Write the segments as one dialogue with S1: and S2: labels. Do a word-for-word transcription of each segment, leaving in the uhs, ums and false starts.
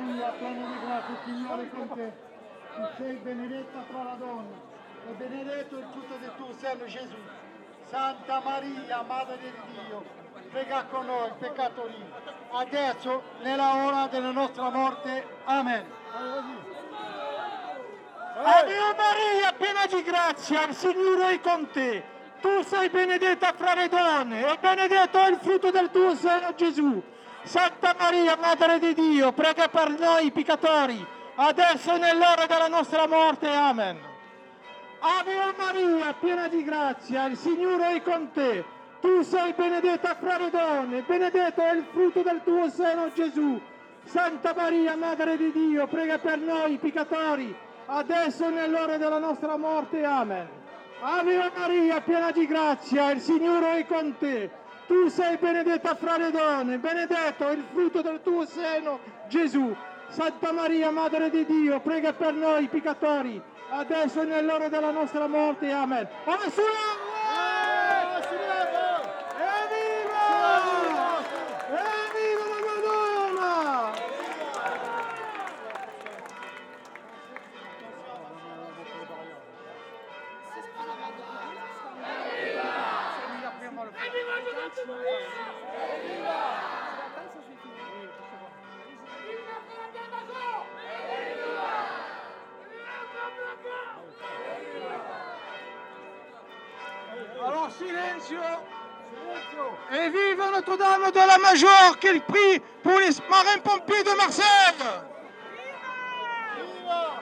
S1: Maria, piena di grazia, il Signore è con te. Tu sei benedetta fra la donna e benedetto il frutto del tuo seno, Gesù. Santa Maria, Madre di Dio, prega con noi peccatori, adesso nella ora della nostra morte. Amen. Ave Maria, piena di grazia, il Signore è con te. Tu sei benedetta fra le donne e benedetto è il frutto del tuo seno, Gesù. Santa Maria, Madre di Dio, prega per noi peccatori, adesso e nell'ora della nostra morte. Amen. Ave Maria, piena di grazia, il Signore è con te. Tu sei benedetta fra le donne, benedetto è il frutto del tuo seno, Gesù. Santa Maria, Madre di Dio, prega per noi peccatori, adesso e nell'ora della nostra morte. Amen. Ave Maria, piena di grazia, il Signore è con te. Tu sei benedetta fra le donne, benedetto è il frutto del tuo seno, Gesù. Santa Maria, Madre di Dio, prega per noi peccatori, adesso e nell'ora della nostra morte. Amen. Evviva! Evviva la Madonna! Alors silenzio! Et vive Notre-Dame de la Major, qu'elle prie pour les marins-pompiers de Marseille! Viva!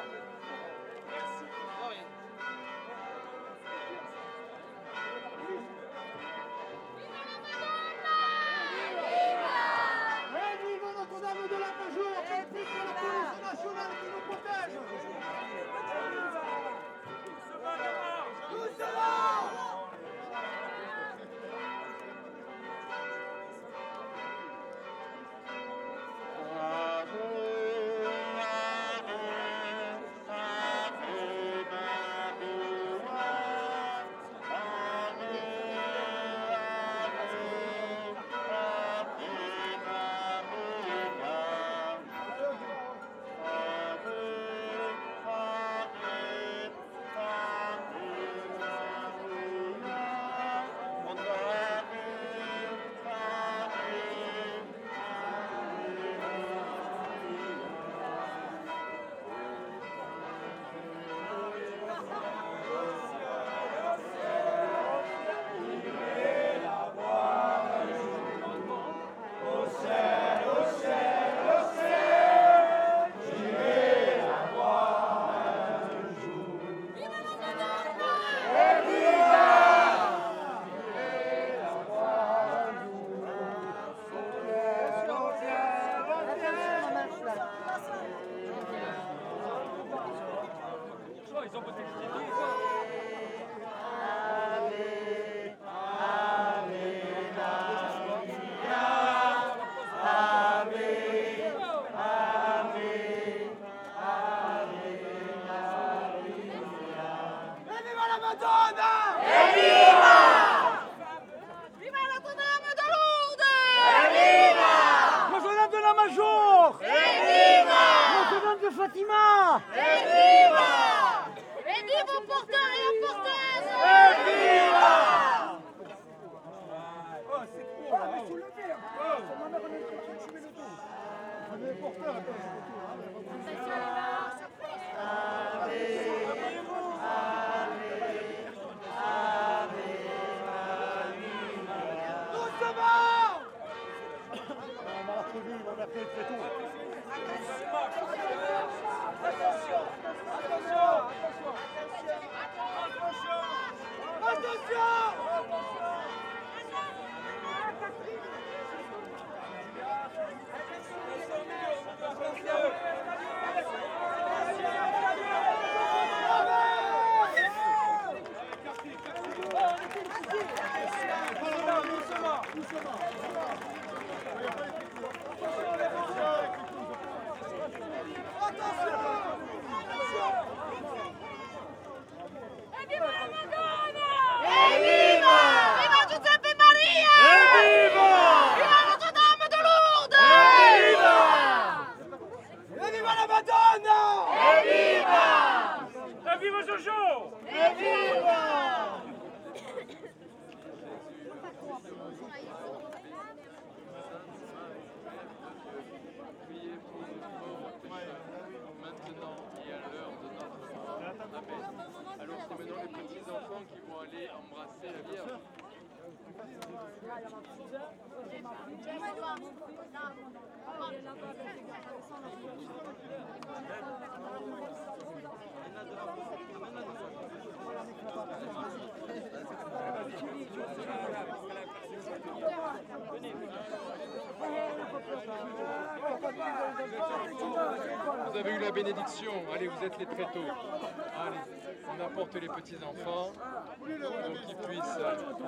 S1: Et vive Notre-Dame de la Major, qu'elle prie pour la police nationale qui nous protège! Fatima!
S2: Evviva! Evviva un porteurs et un porteuses!
S1: Evviva!
S3: Oh, c'est trop là! Mais soulevez un peu! Ma mère, on est en train de fumer le dos! On est porteur, attends, c'est tout!
S2: Attention les mains, ça pèse!
S1: Doucement! On a prévu, on a fait le tout.
S3: Attention! Attention! Attention! Attention!
S2: Evviva la Madonna! Evviva!
S4: aller embrasser la Vierge. Vous avez eu la bénédiction, allez, vous êtes les tréteaux. Allez, on apporte les petits-enfants pour qu'ils puissent...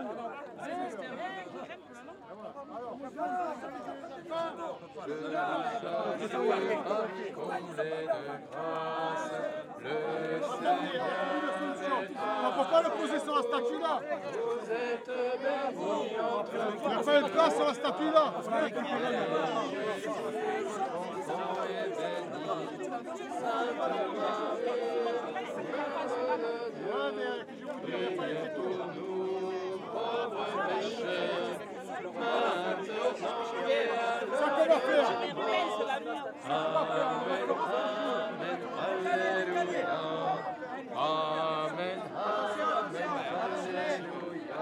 S4: Je vous salue, Marie, comblée de grâce, le Seigneur est
S3: On ne peut pas le poser sur la statue là.
S4: vous êtes bénie entre
S3: Il n'y a pas une place sur la statue là.
S4: Priez pour nous, pauvres pécheurs, maintenant et à
S3: Ça qu'on va faire.
S4: Amen, Amen, Alléluia. Amen, Amen, Alléluia.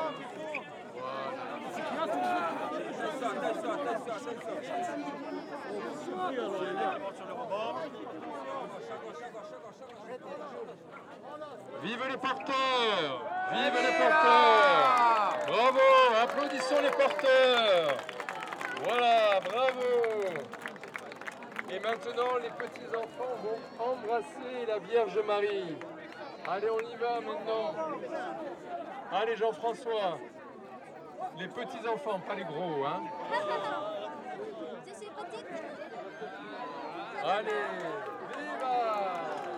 S4: Vive les porteurs! Vive les porteurs! Bravo! Applaudissons les porteurs! Voilà, bravo! Et maintenant, les petits-enfants vont embrasser la Vierge Marie. Allez, on y va maintenant. Allez, Jean-François. Les petits-enfants, pas les gros, hein?
S2: Je suis petite.
S4: Allez, viva!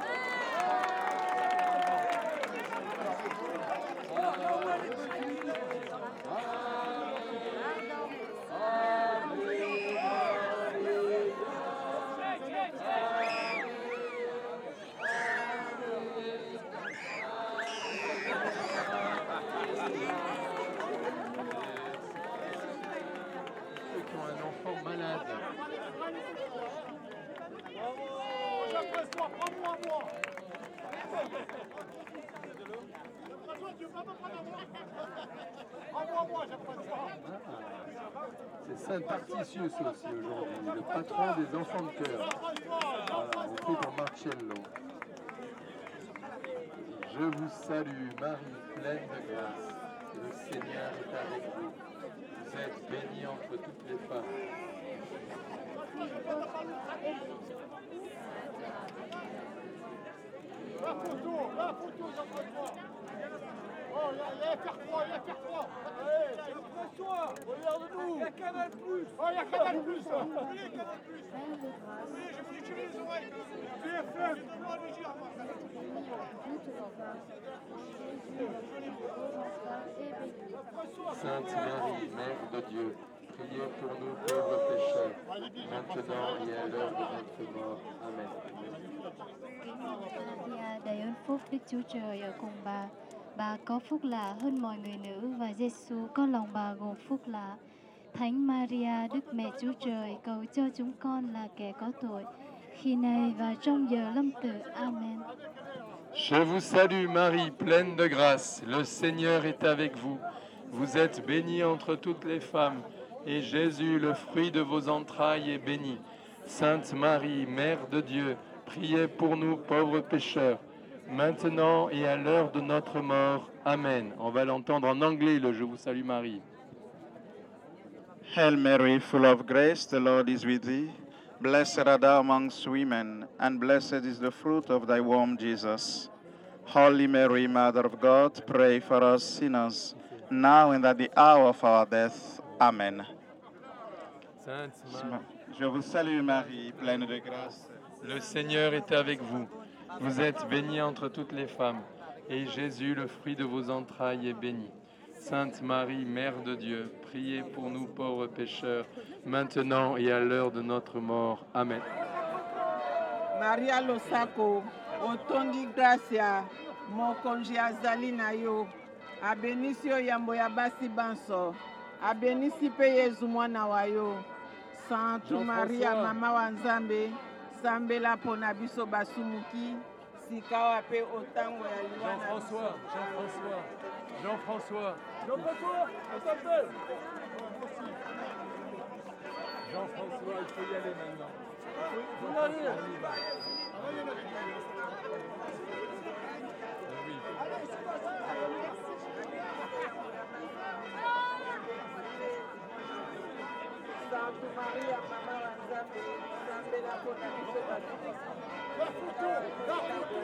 S4: Ceux qui ont un enfant malade.
S3: Prends-moi, prends-moi, moi. Prends-moi, moi, j'ai pas de toi.
S4: C'est Saint Tarticius aussi aujourd'hui, le patron des enfants de cœur. Voilà, on fait pour Marcello. Je vous salue, Marie, pleine de grâce. Le Seigneur est avec vous. Vous êtes bénie entre toutes les femmes.
S3: La photo, la photo, j'ai pas de toi. Oh, il y a- il y a Carrefour, il y a Carrefour. Allez, toi, regarde-nous. Il y a Canal Plus. Oh, il y a Canal Plus. Oubliez Canal Plus. Oubliez, je vous utilise les oreilles. B F M.
S4: Sainte Marie, Mère de Dieu, priez pour nous pauvres pécheurs, maintenant et à l'heure de notre mort. Amen.
S5: Maria đầy ơn phúc, Đức Chúa Trời ở cùng bà. Bà có phúc lạ hơn mọi người nữ và Giêsu con lòng bà gồm phúc lạ. Thánh Maria, Đức Mẹ Chúa Trời, cầu cho chúng con là kẻ có tội, khi này và trong giờ lâm tử. Amen.
S4: Je vous salue Marie, pleine de grâce. Le Seigneur est avec vous. Vous êtes bénie entre toutes les femmes, et Jésus, le fruit de vos entrailles, est béni. Sainte Marie, Mère de Dieu, priez pour nous pauvres pécheurs, maintenant et à l'heure de notre mort. Amen. On va l'entendre en anglais, le Je vous salue Marie.
S6: Hail Mary, full of grace, the Lord is with thee. Blessed art thou amongst women, and blessed is the fruit of thy womb, Jesus. Holy Mary, Mother of God, pray for us sinners, now and at the hour of our death. Amen.
S4: Sainte Marie,
S6: Je vous salue Marie, pleine de grâce.
S4: le Seigneur est avec vous. Vous êtes bénie entre toutes les femmes, et Jésus, le fruit de vos entrailles, est béni. Sainte Marie, Mère de Dieu, priez pour nous pauvres pécheurs, maintenant et à l'heure de notre mort. Amen.
S7: Maria Losako, otondi gracia, mokonzi azali na yo, abenisi yo yambo ya basi banso, abenisi pe Yezu mwana wa yo. Sainte Maria, mama wa Nzambe, sambela pona biso basumuki, esika awa mpe otango ya liwa na
S4: Jean-François, Jean-François, Jean-François.
S3: Jean-François, attendez.
S4: Jean-François, il faut y aller maintenant.
S3: Vous allez.
S4: On y va. Oui.
S7: Sainte Maria, Mama wa Nzambe, sambela mpona biso bakristo.
S3: La photo, la photo.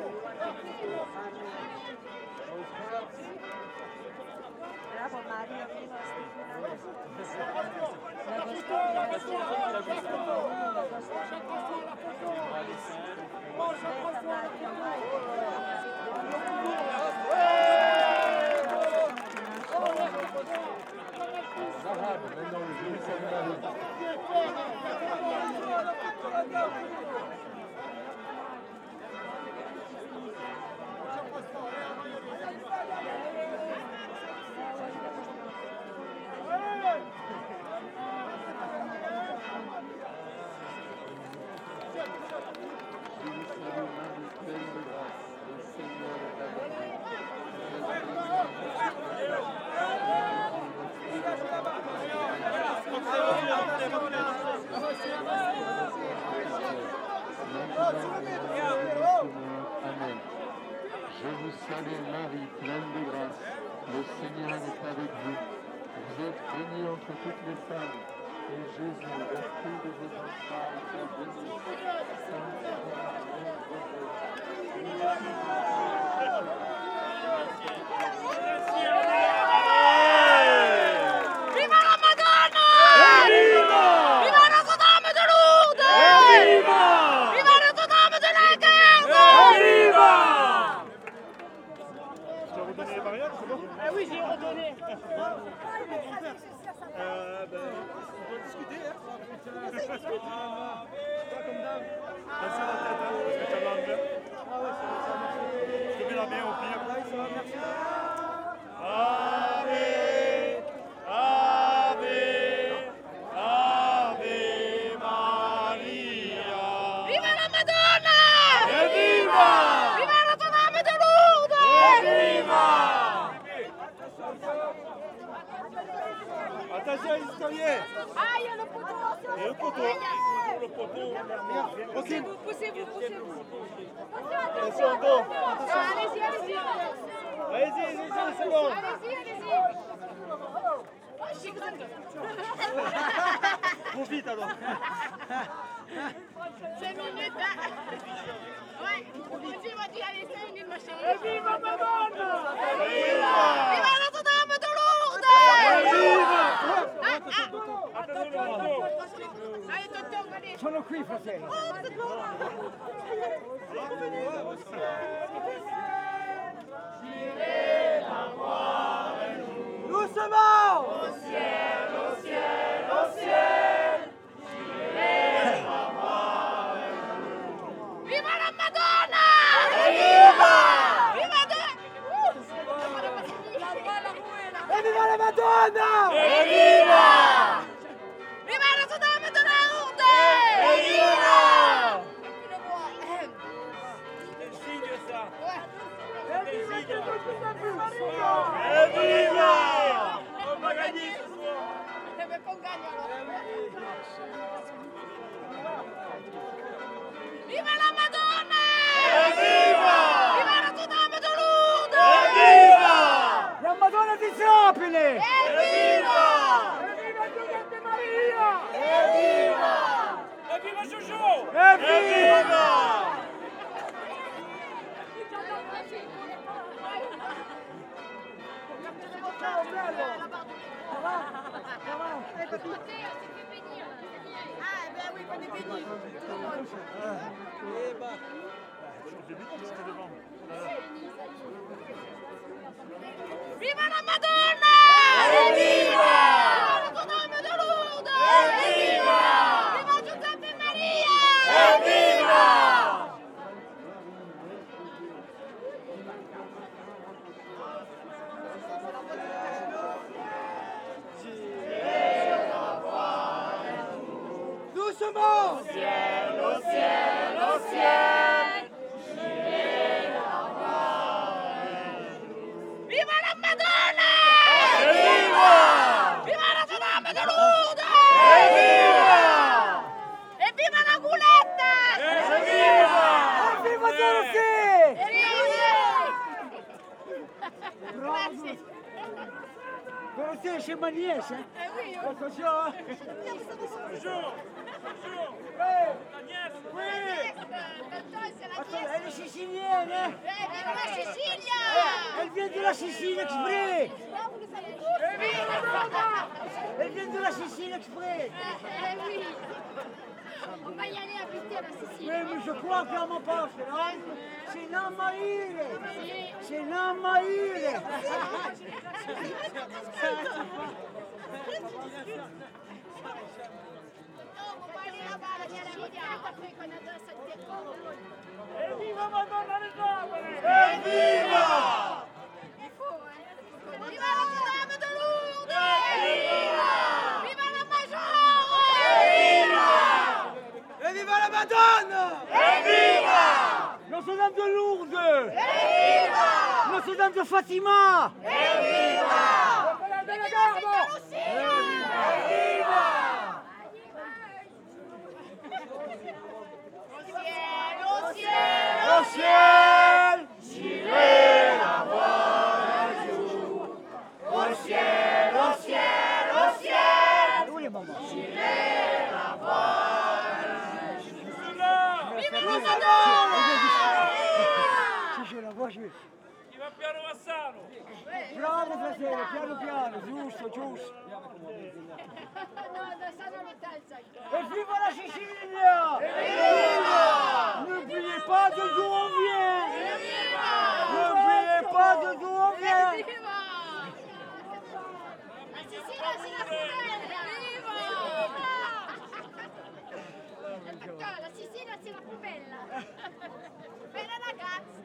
S2: Bravo Maria, viva
S4: Arabe, maintenant le jeu, ça va.
S8: Amen. Je vous salue Marie, pleine de grâce. Le Seigneur est avec vous. Vous êtes bénie entre toutes les femmes. Et Jésus, le fruit de vos entrailles, est béni. Sainte
S2: Viva la Madonna! Viva! Viva Notre-Dame de Lourdes! Viva! Viva Notre-Dame de la Garde! Viva!
S3: Je dois redonner les mariages, c'est bon?
S1: Ah oui, j'ai redonné.
S3: Euh, ben, on doit discuter, hein? Pas comme d'hab. Attention à la tête, hein, parce que tu as l'angle. Ah ouais, ça va, ça va marcher. Je te mets la main au pire. Là, ça va, merci. Ave, Ave, Ave Maria.
S2: Viva la Madonna!
S3: Evviva!
S2: Viva Notre-Dame de Lourdes!
S3: Evviva! Attention les historiens!
S2: Ah, il y a le poteau!
S3: Et le poteau! Le poteau! Possible!
S2: Poussez-vous, poussez-vous!
S3: Attention au dos!
S2: Allez-y, allez-y!
S3: Allez-y, allez-y, c'est bon!
S2: Allez-y, allez-y! Oh, je suis grande!
S3: Trop vite alors!
S2: cinq minutes, hein? Ouais, Dieu m'a dit, allez, cinq minutes, ma chérie.
S3: Viva Madonna!
S2: Viva Notre-Dame de Lourdes!
S3: Viva!
S2: Ah, ah.
S3: Attention le poteau!
S2: Allez, tonton, allez.
S3: Sono qui, fratello! Doucement! Au ciel, au ciel, au ciel!
S2: Viva la Madonna!
S3: Viva!
S2: Viva de...
S3: E viva la Madonna! Evviva!
S2: Viva Notre-Dame de Lourdes!
S3: Evviva!
S2: Ouais.
S3: Evviva! On va gagner ce soir!
S2: Eh ben, qu'on gagne alors. Viva la Madonna!
S3: Evviva!
S2: Viva Notre-Dame de Lourdes!
S3: Evviva! La Madonna di Sopile!
S2: Evviva!
S3: Evviva Giuseppe Maria! Evviva! Evviva Giugiù! Evviva!
S2: Ah, ben oui, on est bénis. Viva la Madonna!
S3: Evviva!
S2: Notre-Dame de Lourdes!
S3: Evviva!
S2: Viva Giuseppe Maria!
S3: Evviva! Doucement! Au ciel, au ciel, au ciel! c'est ma nièce. Hein.
S2: Eh oui, oui.
S3: Attention. Hein.
S2: Bonjour.
S3: Bonjour. Hey.
S2: Ta nièce.
S3: Oui.
S2: Tonton, c'est la
S3: Attends,
S2: nièce.
S3: elle est sicilienne. Hein.
S2: Eh, vive la Sicilie.
S3: Elle vient de la Sicile exprès.
S2: Vous le savez tous. Eh oui.
S3: Elle vient de la Sicile exprès.
S2: Eh oui. On va y aller habiter à la Sicile.
S3: Oui, mais je crois clairement pas. C'est Namaire. C'est Namaire. Evviva Madonna del Napoli! Evviva!
S2: Viva Notre-Dame de Lourdes! Viva! Viva la Maggiore!
S3: Evviva! Evviva la Madonna! Evviva! Notre-Dame de Lourdes! Evviva! Notre-Dame de Fatima! Evviva! Evviva! Evviva! Au ciel, j'irai la voir un jour. Au ciel, au ciel, au ciel, j'irai la voir un jour.
S2: Viva la Madonna!
S3: Si je la vois, je...
S2: Chi va piano Massano?
S3: Bravo fratello, piano piano, giusto, giusto.
S2: No, da Sano l'Italia.
S3: Evviva la Sicilia! Evviva! N'oubliez pas de d'où on vient!
S2: Evviva!
S3: N'oubliez pas de d'où on vient!
S2: Evviva! La Sicilia c'est la poubelle! Evviva! Attends, la Sicilia c'est la poubelle! Bella ragazza!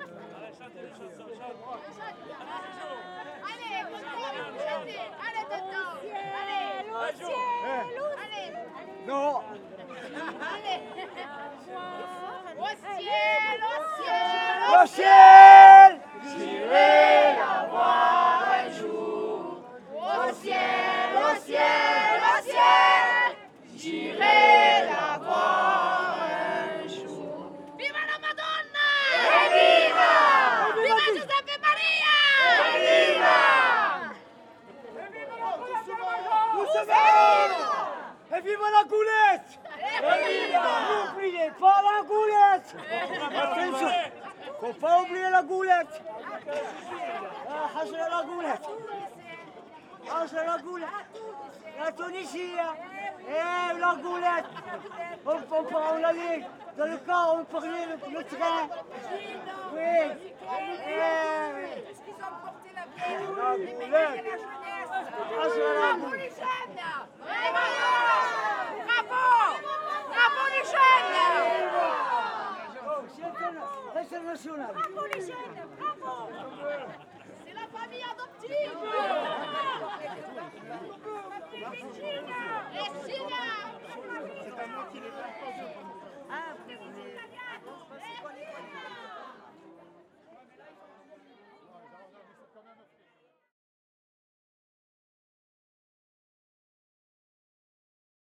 S2: Allez, allez, allez, Tonton! Allez! Allez!
S3: Non!
S2: Allez! Au ciel, au ciel,
S3: Au ciel, j'irai la voir un jour.
S2: au ciel, au ciel, au ciel,
S3: J'irai la voir un jour.
S2: viva la Madonna!
S3: Evviva!
S2: Viva Giuseppe Maria!
S3: Evviva! Nous sommes! Evviva la goulette! N'oubliez pas la goulette! Attention! Faut pas oublier la goulette! Ah, hasra la goulette! Hasra la goulette! La Tunisie! Eh, la goulette! On, on, on allait dans le car, on prenait le, le train! Oui! Eh, oui! La goulette! Hasra la goulette!